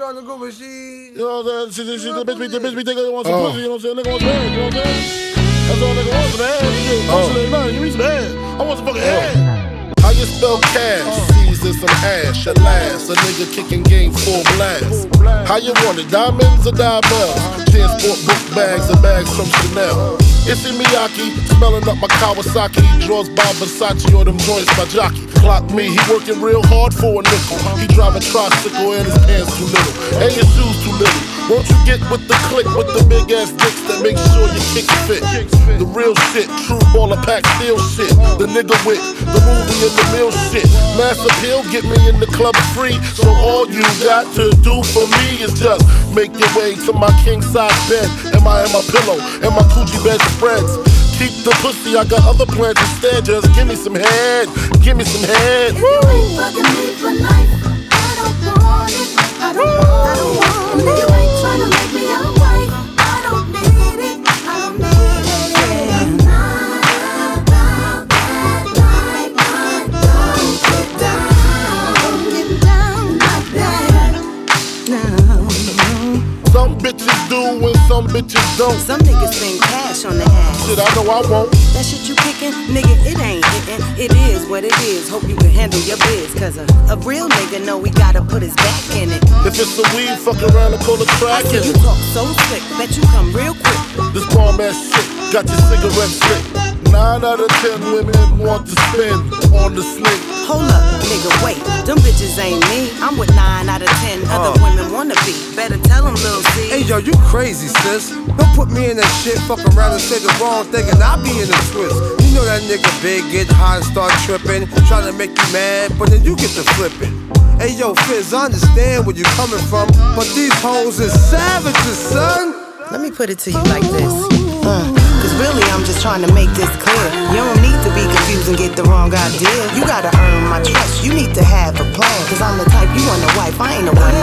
trying to go, but she... You know what I'm saying? The bitch be thinking they want some pussy, you know what I'm saying? Nigga wants some head, you know what I'm saying? That's all nigga wants, some head. Give me some head. I want some fucking head. How you spell cash? C's and some ash. At last, a nigga kicking game full blast. How you want it? Diamonds or diamonds? Transport book bags and bags from Chanel. Issey Miyake, smelling up my Kawasaki. He draws by Versace or them joints by Jockey. Clock me, he working real hard for a nickel. He drive a tricycle and his pants too little, and his shoes too little. Won't you get with the click with the big ass dicks that make sure your kicks fit? The real shit, true baller pack steel shit. The nigga with the movie and the meal shit. Mass appeal, get me in the club free. So all you got to do for me is just make your way to my king size bed. And my pillow and my Coochie bed spreads. Keep the pussy, I got other plans instead. Just give me some head, give me some head. If you ain't fucking me for life, I don't want it. I don't want it. If you ain't trying to make me your wife, I don't need it. I don't need it. I'm not about that life. Don't get down like that. No. Some bitches do and some bitches don't. Some niggas spend cash on the ass. Shit, I know I won't. That shit you pickin', nigga, it ain't hittin'. It is what it is. Hope you can handle your biz. Cause a real nigga know we gotta put his back in it. If it's a weed, fuck around and pull a I track see in you it. talk so slick, bet you come real quick. This bomb ass shit got your cigarette slick. 9 out of 10 women want to spin on the slick. Hold up, nigga, wait. Them bitches ain't me. I'm with 9 out of 10 other women wanna be. Better tell them, Lil C. Hey, yo, you crazy, sis. Don't put me in that shit, fuck around and say the wrong thing and I'll be in the twist. You know that nigga big, get high and start tripping, trying to make you mad, but then you get to flipping. Hey, yo, Fizz, I understand where you're coming from, but these hoes is savages, son. Let me put it to you like this. Cause really I'm just trying to make this clear. You don't need to be confused and get the wrong idea. You gotta earn my trust, you need to have a plan. Cause I'm the type you want a wife, I ain't the one